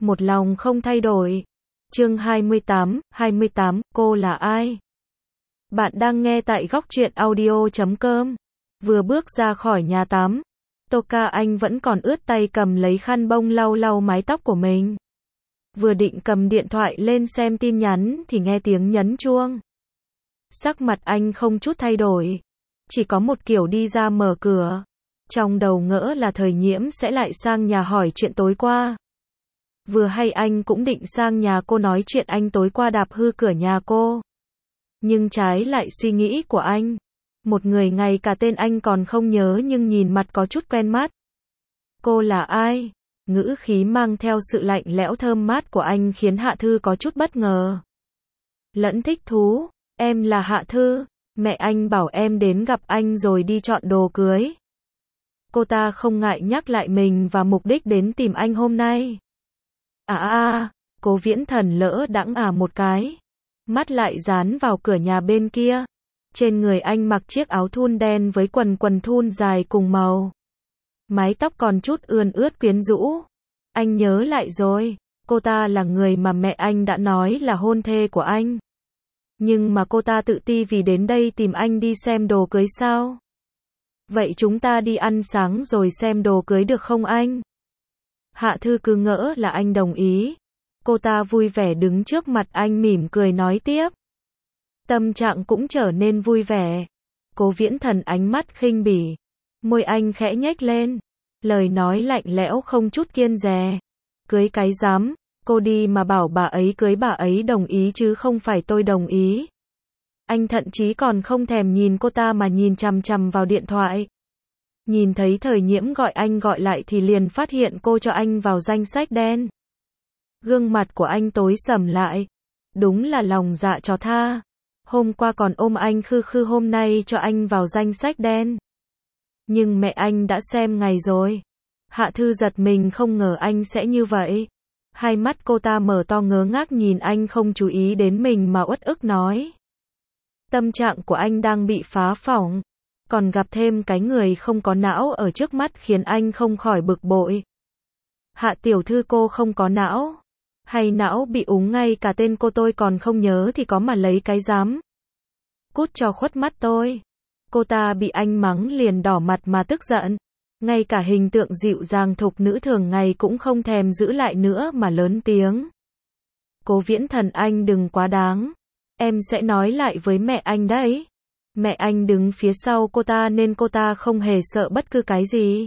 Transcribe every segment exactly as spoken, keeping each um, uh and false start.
một lòng không thay đổi. Chương hai mươi tám, hai mươi tám, cô là ai? Bạn đang nghe tại góc truyện audio chấm com. Vừa bước ra khỏi nhà tắm, Tô Ca Anh vẫn còn ướt tay cầm lấy khăn bông lau lau mái tóc của mình. Vừa định cầm điện thoại lên xem tin nhắn thì nghe tiếng nhấn chuông. Sắc mặt anh không chút thay đổi, chỉ có một kiểu đi ra mở cửa. Trong đầu ngỡ là Thời Nhiễm sẽ lại sang nhà hỏi chuyện tối qua. Vừa hay anh cũng định sang nhà cô nói chuyện anh tối qua đạp hư cửa nhà cô. Nhưng trái lại suy nghĩ của anh, một người ngay cả tên anh còn không nhớ nhưng nhìn mặt có chút quen mắt. Cô là ai? Ngữ khí mang theo sự lạnh lẽo thơm mát của anh khiến Hạ Thư có chút bất ngờ. Lẫn thích thú, em là Hạ Thư, mẹ anh bảo em đến gặp anh rồi đi chọn đồ cưới. Cô ta không ngại nhắc lại mình và mục đích đến tìm anh hôm nay. À à, à, Cố Viễn Thần lỡ đãng à một cái. Mắt lại dán vào cửa nhà bên kia. Trên người anh mặc chiếc áo thun đen với quần quần thun dài cùng màu. Mái tóc còn chút ươn ướt quyến rũ. Anh nhớ lại rồi, cô ta là người mà mẹ anh đã nói là hôn thê của anh. Nhưng mà cô ta tự ti vì đến đây tìm anh đi xem đồ cưới sao? Vậy chúng ta đi ăn sáng rồi xem đồ cưới được không anh? Hạ Thư cứ ngỡ là anh đồng ý. Cô ta vui vẻ đứng trước mặt anh mỉm cười nói tiếp. Tâm trạng cũng trở nên vui vẻ. Cố Viễn Thần ánh mắt khinh bỉ. Môi anh khẽ nhếch lên. Lời nói lạnh lẽo không chút kiêng dè. Cưới cái dám, cô đi mà bảo bà ấy cưới bà ấy đồng ý chứ không phải tôi đồng ý. Anh thậm chí còn không thèm nhìn cô ta mà nhìn chằm chằm vào điện thoại. Nhìn thấy Thời Nhiễm gọi anh gọi lại thì liền phát hiện cô cho anh vào danh sách đen. Gương mặt của anh tối sầm lại. Đúng là lòng dạ chó tha. Hôm qua còn ôm anh khư khư hôm nay cho anh vào danh sách đen. Nhưng mẹ anh đã xem ngày rồi. Hạ Thư giật mình không ngờ anh sẽ như vậy. Hai mắt cô ta mở to ngớ ngác nhìn anh không chú ý đến mình mà uất ức nói. Tâm trạng của anh đang bị phá phỏng. Còn gặp thêm cái người không có não ở trước mắt khiến anh không khỏi bực bội. Hạ tiểu thư cô không có não. Hay não bị úng ngay cả tên cô tôi còn không nhớ thì có mà lấy cái dám. Cút cho khuất mắt tôi. Cô ta bị anh mắng liền đỏ mặt mà tức giận. Ngay cả hình tượng dịu dàng thục nữ thường ngày cũng không thèm giữ lại nữa mà lớn tiếng. Cố Viễn Thần anh đừng quá đáng. Em sẽ nói lại với mẹ anh đấy. Mẹ anh đứng phía sau cô ta nên cô ta không hề sợ bất cứ cái gì.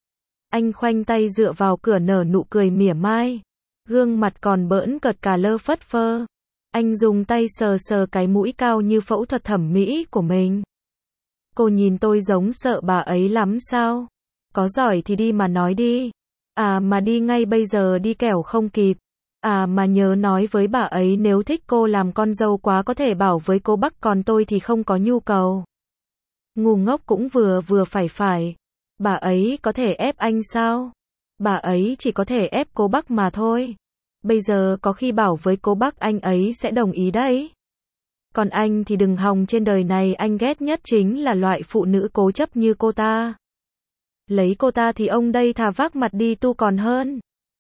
Anh khoanh tay dựa vào cửa nở nụ cười mỉa mai. Gương mặt còn bỡn cợt cả lơ phất phơ. Anh dùng tay sờ sờ cái mũi cao như phẫu thuật thẩm mỹ của mình. Cô nhìn tôi giống sợ bà ấy lắm sao? Có giỏi thì đi mà nói đi. À mà đi ngay bây giờ đi kẻo không kịp. À mà nhớ nói với bà ấy nếu thích cô làm con dâu quá có thể bảo với cô Bắc còn tôi thì không có nhu cầu. Ngu ngốc cũng vừa vừa phải phải. Bà ấy có thể ép anh sao? Bà ấy chỉ có thể ép cô Bắc mà thôi. Bây giờ có khi bảo với cô Bắc anh ấy sẽ đồng ý đấy. Còn anh thì đừng hòng trên đời này anh ghét nhất chính là loại phụ nữ cố chấp như cô ta. Lấy cô ta thì ông đây thà vác mặt đi tu còn hơn.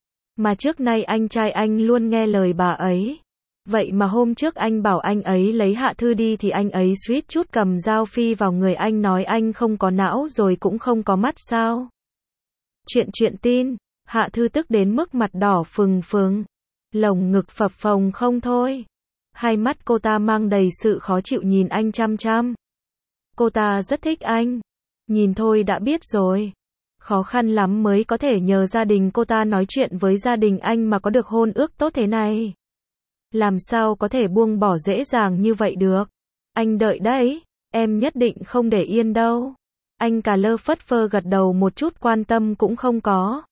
Mà trước nay anh trai anh luôn nghe lời bà ấy. Vậy mà hôm trước anh bảo anh ấy lấy Hạ Thư đi thì anh ấy suýt chút cầm dao phi vào người anh nói anh không có não rồi cũng không có mắt sao. Chuyện chuyện tin, Hạ Thư tức đến mức mặt đỏ phừng phừng. Lồng ngực phập phồng không thôi. Hai mắt cô ta mang đầy sự khó chịu nhìn anh chăm chăm. Cô ta rất thích anh. Nhìn thôi đã biết rồi. Khó khăn lắm mới có thể nhờ gia đình cô ta nói chuyện với gia đình anh mà có được hôn ước tốt thế này. Làm sao có thể buông bỏ dễ dàng như vậy được. Anh đợi đấy, em nhất định không để yên đâu. Anh cà lơ phất phơ gật đầu một chút quan tâm cũng không có.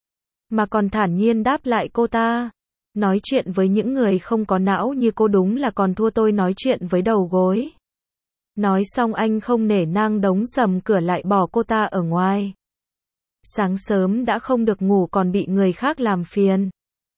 Mà còn thản nhiên đáp lại cô ta. Nói chuyện với những người không có não như cô đúng là còn thua tôi nói chuyện với đầu gối. Nói xong anh không nể nang đóng sầm cửa lại bỏ cô ta ở ngoài. Sáng sớm đã không được ngủ còn bị người khác làm phiền.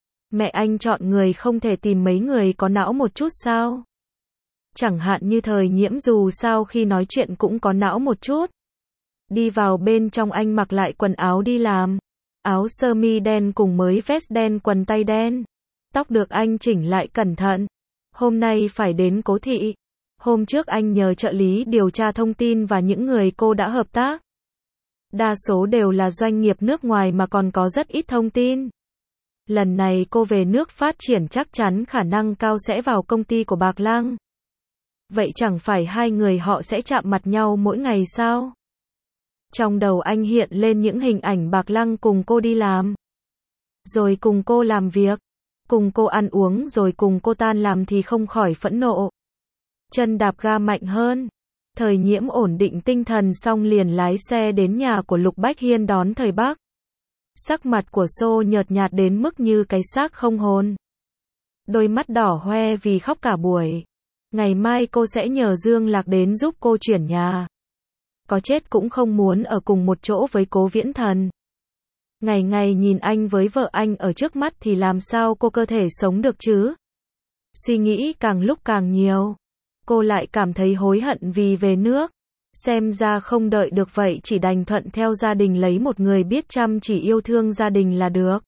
Mẹ anh chọn người không thể tìm mấy người có não một chút sao? Chẳng hạn như Thời Nhiễm dù sao khi nói chuyện cũng có não một chút. Đi vào bên trong anh mặc lại quần áo đi làm. áo sơ mi đen cùng mới vest đen quần tay đen. Tóc được anh chỉnh lại cẩn thận. Hôm nay phải đến Cố Thị. Hôm trước anh nhờ trợ lý điều tra thông tin và những người cô đã hợp tác. Đa số đều là doanh nghiệp nước ngoài mà còn có rất ít thông tin. Lần này cô về nước phát triển chắc chắn khả năng cao sẽ vào công ty của Bạc Lăng. Vậy chẳng phải hai người họ sẽ chạm mặt nhau mỗi ngày sao? Trong đầu anh hiện lên những hình ảnh Bạc Lăng cùng cô đi làm. Rồi cùng cô làm việc. Cùng cô ăn uống rồi cùng cô tan làm thì không khỏi phẫn nộ. Chân đạp ga mạnh hơn. Thời Nhiễm ổn định tinh thần xong liền lái xe đến nhà của Lục Bách Hiên đón Thời Bắc. Sắc mặt của Xô nhợt nhạt đến mức như cái xác không hồn. Đôi mắt đỏ hoe vì khóc cả buổi. Ngày mai cô sẽ nhờ Dương Lạc đến giúp cô chuyển nhà. Có chết cũng không muốn ở cùng một chỗ với Cố Viễn Thần. Ngày ngày nhìn anh với vợ anh ở trước mắt thì làm sao cô cơ thể sống được chứ? Suy nghĩ càng lúc càng nhiều. Cô lại cảm thấy hối hận vì về nước. Xem ra không đợi được vậy chỉ đành thuận theo gia đình lấy một người biết chăm chỉ yêu thương gia đình là được.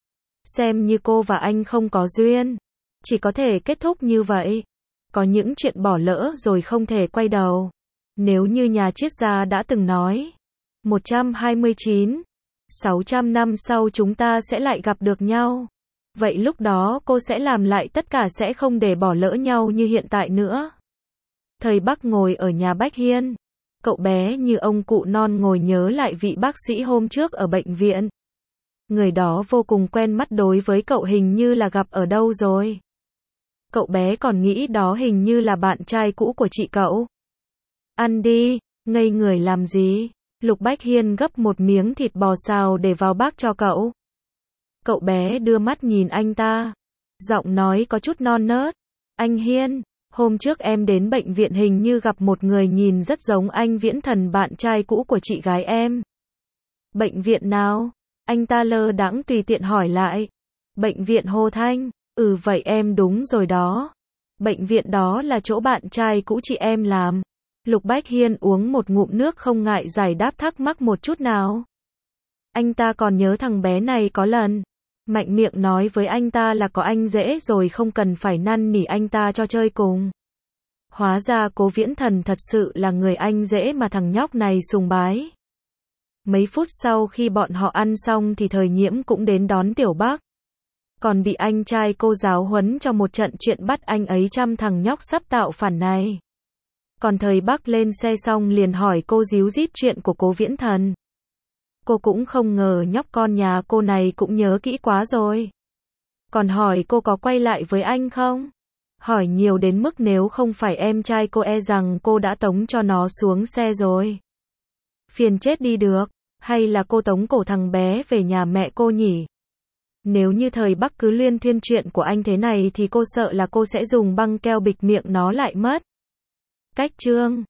Xem như cô và anh không có duyên. Chỉ có thể kết thúc như vậy. Có những chuyện bỏ lỡ rồi không thể quay đầu. Nếu như nhà triết gia đã từng nói. một trăm hai mươi chín. sáu trăm năm sau chúng ta sẽ lại gặp được nhau. Vậy lúc đó cô sẽ làm lại tất cả sẽ không để bỏ lỡ nhau như hiện tại nữa. Thời Bắc ngồi ở nhà Bách Hiên. Cậu bé như ông cụ non ngồi nhớ lại vị bác sĩ hôm trước ở bệnh viện. Người đó vô cùng quen mắt đối với cậu hình như là gặp ở đâu rồi. Cậu bé còn nghĩ đó hình như là bạn trai cũ của chị cậu. Ăn đi, ngây người làm gì? Lục Bách Hiên gấp một miếng thịt bò xào để vào bát cho cậu. Cậu bé đưa mắt nhìn anh ta. Giọng nói có chút non nớt. Anh Hiên, hôm trước em đến bệnh viện hình như gặp một người nhìn rất giống anh Viễn Thần bạn trai cũ của chị gái em. Bệnh viện nào? Anh ta lơ đãng tùy tiện hỏi lại. Bệnh viện Hồ Thanh. Ừ vậy em đúng rồi đó. Bệnh viện đó là chỗ bạn trai cũ chị em làm. Lục Bách Hiên uống một ngụm nước không ngại giải đáp thắc mắc một chút nào. Anh ta còn nhớ thằng bé này có lần. Mạnh miệng nói với anh ta là có anh dễ rồi không cần phải năn nỉ anh ta cho chơi cùng. Hóa ra Cố Viễn Thần thật sự là người anh dễ mà thằng nhóc này sùng bái. Mấy phút sau khi bọn họ ăn xong thì Thời Nhiễm cũng đến đón Tiểu Bắc. Còn bị anh trai cô giáo huấn cho một trận chuyện bắt anh ấy chăm thằng nhóc sắp tạo phản này. Còn Thời Bắc lên xe xong liền hỏi cô díu dít chuyện của Cố Viễn Thần. Cô cũng không ngờ nhóc con nhà cô này cũng nhớ kỹ quá rồi. Còn hỏi cô có quay lại với anh không? Hỏi nhiều đến mức nếu không phải em trai cô e rằng cô đã tống cho nó xuống xe rồi. Phiền chết đi được. Hay là cô tống cổ thằng bé về nhà mẹ cô nhỉ? Nếu như Thời Bắc cứ luyên thuyên chuyện của anh thế này thì cô sợ là cô sẽ dùng băng keo bịt miệng nó lại mất. Cách chương